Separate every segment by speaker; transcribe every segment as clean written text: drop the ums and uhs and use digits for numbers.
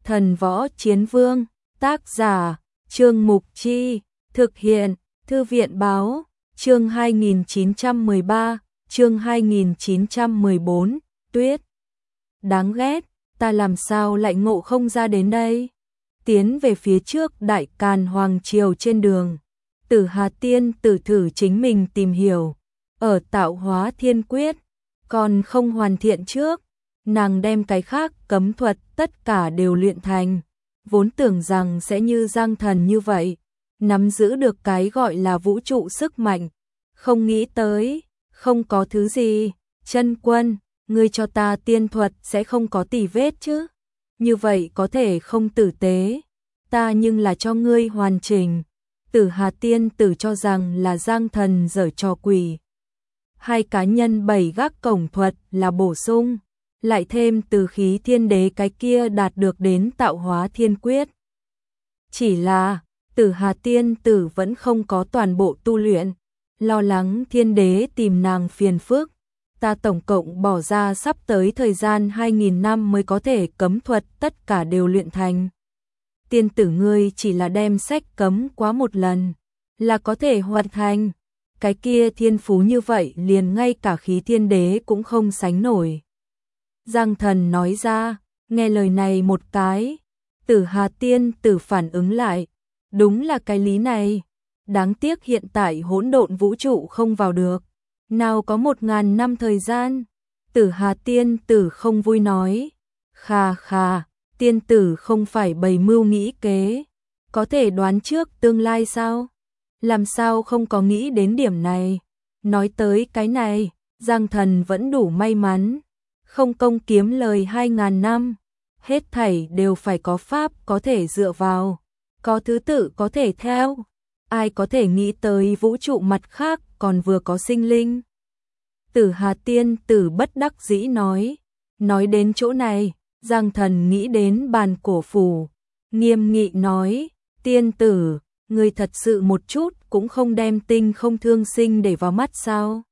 Speaker 1: Thần Võ Chiến Vương, tác giả, Trương Mục Chi, thực hiện, Thư viện Báo, chương 2913, chương 2914, Tuyết. Đáng ghét, ta làm sao lại ngộ không ra đến đây? Tiến về phía trước Đại Càn Hoàng Triều trên đường, Tử Hà Tiên Tử thử chính mình tìm hiểu, ở Tạo Hóa Thiên Quyết, còn không hoàn thiện trước, nàng đem cái khác cấm thuật tất cả đều luyện thành, vốn tưởng rằng sẽ như Giang Thần như vậy, nắm giữ được cái gọi là vũ trụ sức mạnh, không nghĩ tới, không có thứ gì, Chân Quân, ngươi cho ta tiên thuật sẽ không có tì vết chứ, như vậy có thể không tử tế, ta nhưng là cho ngươi hoàn chỉnh. Tử Hà Tiên Tử cho rằng là Giang Thần giở trò quỷ. Hai cá nhân bảy gác cổng thuật là bổ sung, lại thêm từ khí thiên đế cái kia đạt được đến Tạo Hóa Thiên Quyết. Chỉ là, Tử Hà Tiên Tử vẫn không có toàn bộ tu luyện, lo lắng thiên đế tìm nàng phiền phức. Ta tổng cộng bỏ ra sắp tới thời gian 2000 năm mới có thể cấm thuật tất cả đều luyện thành. Tiên tử ngươi chỉ là đem sách cấm quá một lần, là có thể hoàn thành. Cái kia thiên phú như vậy liền ngay cả khí thiên đế cũng không sánh nổi. Giang Thần nói ra, nghe lời này một cái, Tử Hà Tiên Tử phản ứng lại, đúng là cái lý này. Đáng tiếc hiện tại hỗn độn vũ trụ không vào được, nào có 1000 năm thời gian. Tử Hà Tiên Tử không vui nói, khà khà, tiên tử không phải bày mưu nghĩ kế, có thể đoán trước tương lai sao? Làm sao không có nghĩ đến điểm này? Nói tới cái này, Giang Thần vẫn đủ may mắn, không công kiếm lời 2000 năm, hết thảy đều phải có pháp có thể dựa vào, có thứ tự có thể theo. Ai có thể nghĩ tới vũ trụ mặt khác còn vừa có sinh linh? Tử Hà Tiên Tử bất đắc dĩ nói đến chỗ này, Giang Thần nghĩ đến Bàn Cổ Phủ, nghiêm nghị nói, tiên tử, ngươi thật sự một chút cũng không đem tinh không thương sinh để vào mắt sao?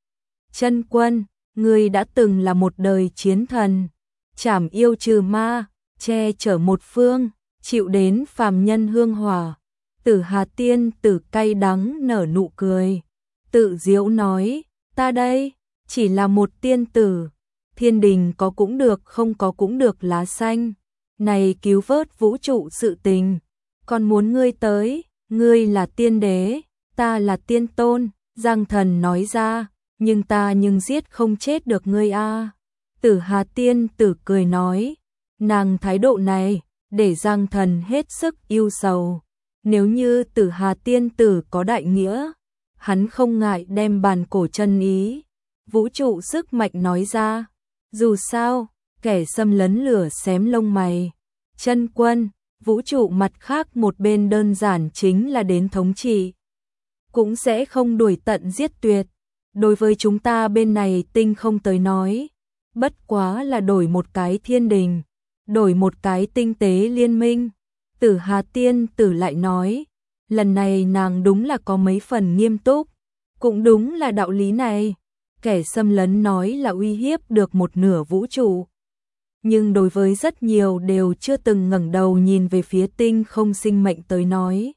Speaker 1: Chân Quân, ngươi đã từng là một đời chiến thần, trảm yêu trừ ma, che chở một phương, chịu đến phàm nhân hương hỏa. Tử Hà Tiên Tử cay đắng nở nụ cười, tự giễu nói, ta đây, chỉ là một tiên tử, thiên đình có cũng được không có cũng được lá xanh, này cứu vớt vũ trụ sự tình, còn muốn ngươi tới, ngươi là tiên đế, ta là tiên tôn, Giang Thần nói ra, nhưng ta giết không chết được ngươi a. Tử Hà Tiên Tử cười nói, nàng thái độ này, để Giang Thần hết sức yêu sầu. Nếu như Tử Hà Tiên Tử có đại nghĩa, hắn không ngại đem bàn cổ chân ý, vũ trụ sức mạnh nói ra. Dù sao, kẻ xâm lấn lửa xém lông mày. Chân Quân, vũ trụ mặt khác một bên đơn giản chính là đến thống trị. Cũng sẽ không đuổi tận giết tuyệt. Đối với chúng ta bên này tinh không tới nói. Bất quá là đổi một cái thiên đình, đổi một cái tinh tế liên minh. Tử Hà Tiên Tử lại nói, lần này nàng đúng là có mấy phần nghiêm túc, cũng đúng là đạo lý này, kẻ xâm lấn nói là uy hiếp được một nửa vũ trụ. Nhưng đối với rất nhiều đều chưa từng ngẩng đầu nhìn về phía tinh không sinh mệnh tới nói,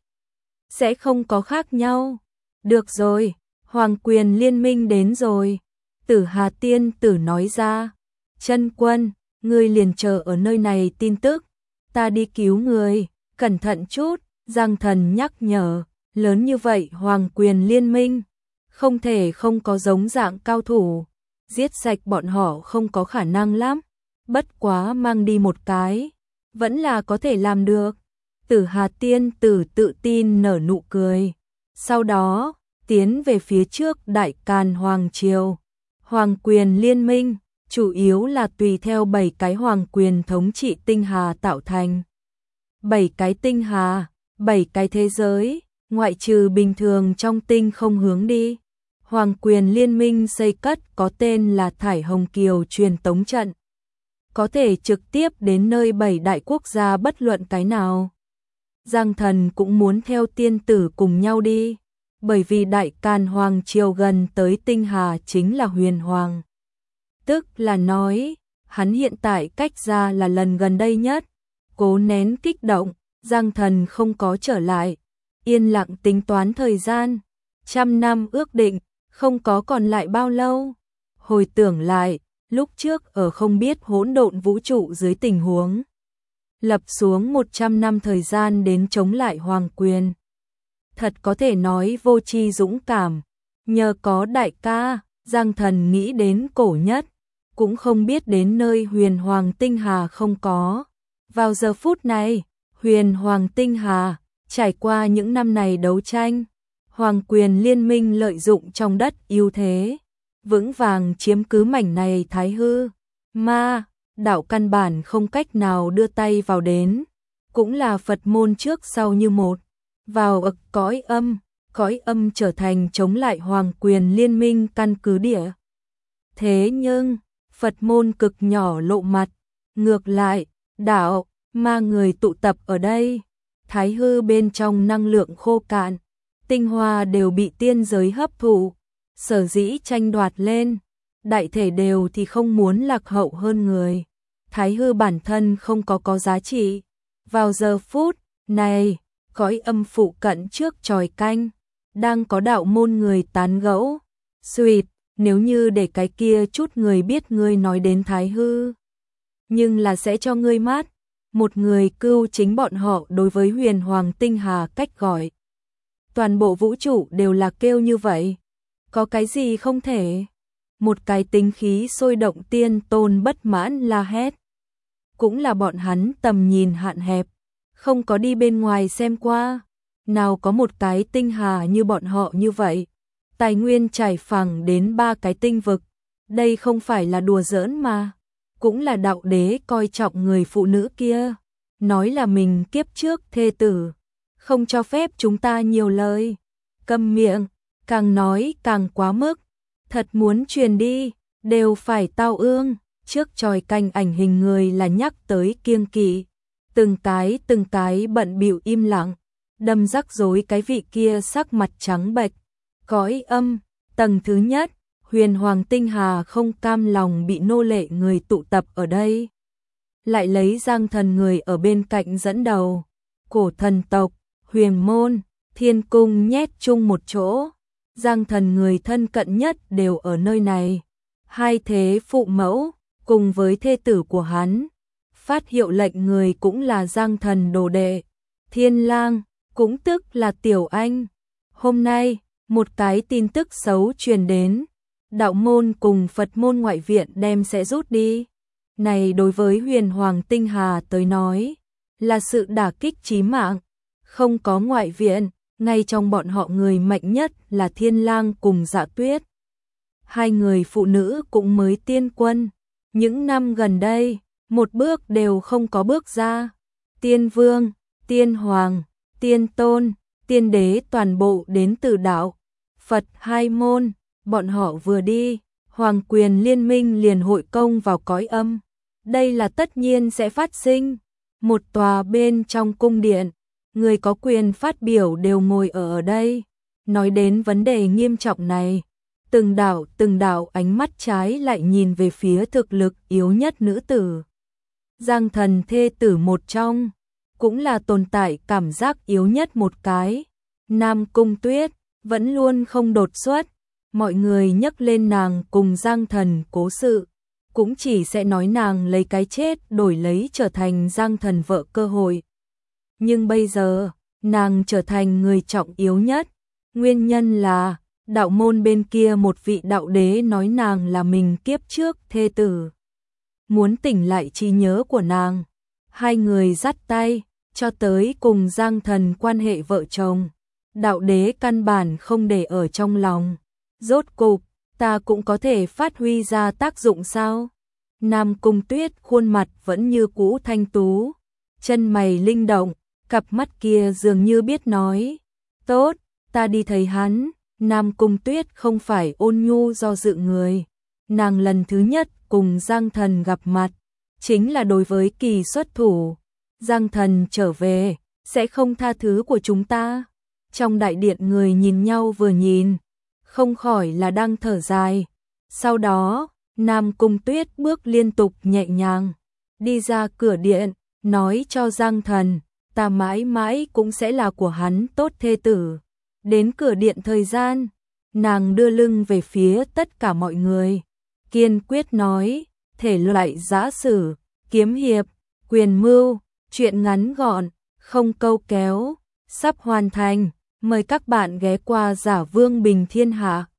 Speaker 1: sẽ không có khác nhau. Được rồi, Hoàng quyền liên minh đến rồi. Tử Hà Tiên Tử nói ra, Chân Quân, ngươi liền chờ ở nơi này tin tức. Ta đi cứu người, cẩn thận chút, Giang Thần nhắc nhở, lớn như vậy Hoàng quyền liên minh, không thể không có giống dạng cao thủ, giết sạch bọn họ không có khả năng lắm, bất quá mang đi một cái, vẫn là có thể làm được. Tử Hà Tiên Tử tự tin nở nụ cười, sau đó, tiến về phía trước Đại Càn Hoàng Triều, Hoàng quyền liên minh, chủ yếu là tùy theo 7 cái hoàng quyền thống trị tinh hà tạo thành. 7 cái tinh hà, 7 cái thế giới, ngoại trừ bình thường trong tinh không hướng đi. Hoàng quyền liên minh xây cất có tên là Thải Hồng Kiều truyền tống trận. Có thể trực tiếp đến nơi 7 đại quốc gia bất luận cái nào. Giang Thần cũng muốn theo tiên tử cùng nhau đi, bởi vì Đại Càn Hoàng Triều gần tới tinh hà chính là Huyền Hoàng. Tức là nói, hắn hiện tại cách ra là lần gần đây nhất, cố nén kích động, Giang Thần không có trở lại, yên lặng tính toán thời gian, 100 năm ước định, không có còn lại bao lâu. Hồi tưởng lại, lúc trước ở không biết hỗn độn vũ trụ dưới tình huống lập xuống 100 năm thời gian đến chống lại hoàng quyền. Thật có thể nói vô tri dũng cảm, nhờ có đại ca, Giang Thần nghĩ đến cổ nhất, cũng không biết đến nơi huyền hoàng tinh hà không có. Vào giờ phút này, huyền hoàng tinh hà, trải qua những năm này đấu tranh, hoàng quyền liên minh lợi dụng trong đất ưu thế, vững vàng chiếm cứ mảnh này thái hư, ma, đạo căn bản không cách nào đưa tay vào đến, cũng là Phật môn trước sau như một, vào cõi âm trở thành chống lại hoàng quyền liên minh căn cứ địa. Thế nhưng, Phật môn cực nhỏ lộ mặt, ngược lại, đạo, ma người tụ tập ở đây, thái hư bên trong năng lượng khô cạn, tinh hoa đều bị tiên giới hấp thụ, sở dĩ tranh đoạt lên, đại thể đều thì không muốn lạc hậu hơn người. Thái hư bản thân không có giá trị. Vào giờ phút này, cõi âm phụ cận trước chòi canh, đang có đạo môn người tán gẫu. Xuyệt, nếu như để cái kia chút người biết ngươi nói đến thái hư, nhưng là sẽ cho ngươi mát. Một người cưu chính bọn họ đối với huyền hoàng tinh hà cách gọi. Toàn bộ vũ trụ đều là kêu như vậy. Có cái gì không thể? Một cái tính khí sôi động tiên tôn bất mãn la hét. Cũng là bọn hắn tầm nhìn hạn hẹp, không có đi bên ngoài xem qua. Nào có một cái tinh hà như bọn họ như vậy. Tài nguyên trải phẳng đến 3 cái tinh vực. Đây không phải là đùa giỡn mà. Cũng là đạo đế coi trọng người phụ nữ kia. Nói là mình kiếp trước thê tử. Không cho phép chúng ta nhiều lời. Câm miệng, càng nói càng quá mức. Thật muốn truyền đi, đều phải tao ương. Trước chòi canh ảnh hình người là nhắc tới kiêng kỵ. Từng cái bận bịu im lặng. Đâm rắc rối cái vị kia sắc mặt trắng bệch. Cõi âm, tầng thứ nhất, huyền hoàng tinh hà không cam lòng bị nô lệ người tụ tập ở đây. Lại lấy Giang Thần người ở bên cạnh dẫn đầu. Cổ thần tộc, huyền môn, thiên cung nhét chung một chỗ. Giang Thần người thân cận nhất đều ở nơi này. Hai thế phụ mẫu, cùng với thê tử của hắn. Phát hiệu lệnh người cũng là Giang Thần đồ đệ. Thiên lang, cũng tức là Tiểu Anh. Hôm nay, một cái tin tức xấu truyền đến. Đạo môn cùng Phật môn ngoại viện đem sẽ rút đi. Này đối với huyền hoàng tinh hà tới nói, là sự đả kích chí mạng. Không có ngoại viện, ngay trong bọn họ người mạnh nhất là Thiên lang cùng Dạ Tuyết. Hai người phụ nữ cũng mới tiên quân. Những năm gần đây, một bước đều không có bước ra. Tiên vương, tiên hoàng, tiên tôn, tiên đế toàn bộ đến từ đạo Phật hai môn. Bọn họ vừa đi, hoàng quyền liên minh liền hội công vào cõi âm. Đây là tất nhiên sẽ phát sinh. Một tòa bên trong cung điện, người có quyền phát biểu đều ngồi ở đây. Nói đến vấn đề nghiêm trọng này, từng đạo ánh mắt trái lại nhìn về phía thực lực yếu nhất nữ tử. Giang Thần thê tử một trong, cũng là tồn tại cảm giác yếu nhất một cái. Nam Cung Tuyết, vẫn luôn không đột xuất. Mọi người nhắc lên nàng cùng Giang Thần cố sự, cũng chỉ sẽ nói nàng lấy cái chết đổi lấy trở thành Giang Thần vợ cơ hội. Nhưng bây giờ, nàng trở thành người trọng yếu nhất. Nguyên nhân là, đạo môn bên kia một vị đạo đế nói nàng là mình kiếp trước thê tử. Muốn tỉnh lại trí nhớ của nàng. Hai người dắt tay, cho tới cùng Giang Thần quan hệ vợ chồng. Đạo đế căn bản không để ở trong lòng. Rốt cục, ta cũng có thể phát huy ra tác dụng sao? Nam Cung Tuyết khuôn mặt vẫn như cũ thanh tú, chân mày linh động, cặp mắt kia dường như biết nói. Tốt, ta đi thấy hắn. Nam Cung Tuyết không phải ôn nhu do dự người. Nàng lần thứ nhất cùng Giang Thần gặp mặt, chính là đối với kỳ xuất thủ. Giang Thần trở về, sẽ không tha thứ của chúng ta. Trong đại điện người nhìn nhau vừa nhìn, không khỏi là đang thở dài. Sau đó, Nam Cung Tuyết bước liên tục nhẹ nhàng, đi ra cửa điện, nói cho Giang Thần, ta mãi mãi cũng sẽ là của hắn tốt thê tử. Đến cửa điện thời gian, nàng đưa lưng về phía tất cả mọi người, kiên quyết nói, thể loại giã sử, kiếm hiệp, quyền mưu, truyện ngắn gọn, không câu kéo, sắp hoàn thành, mời các bạn ghé qua Giả Vương Bình Thiên Hạ.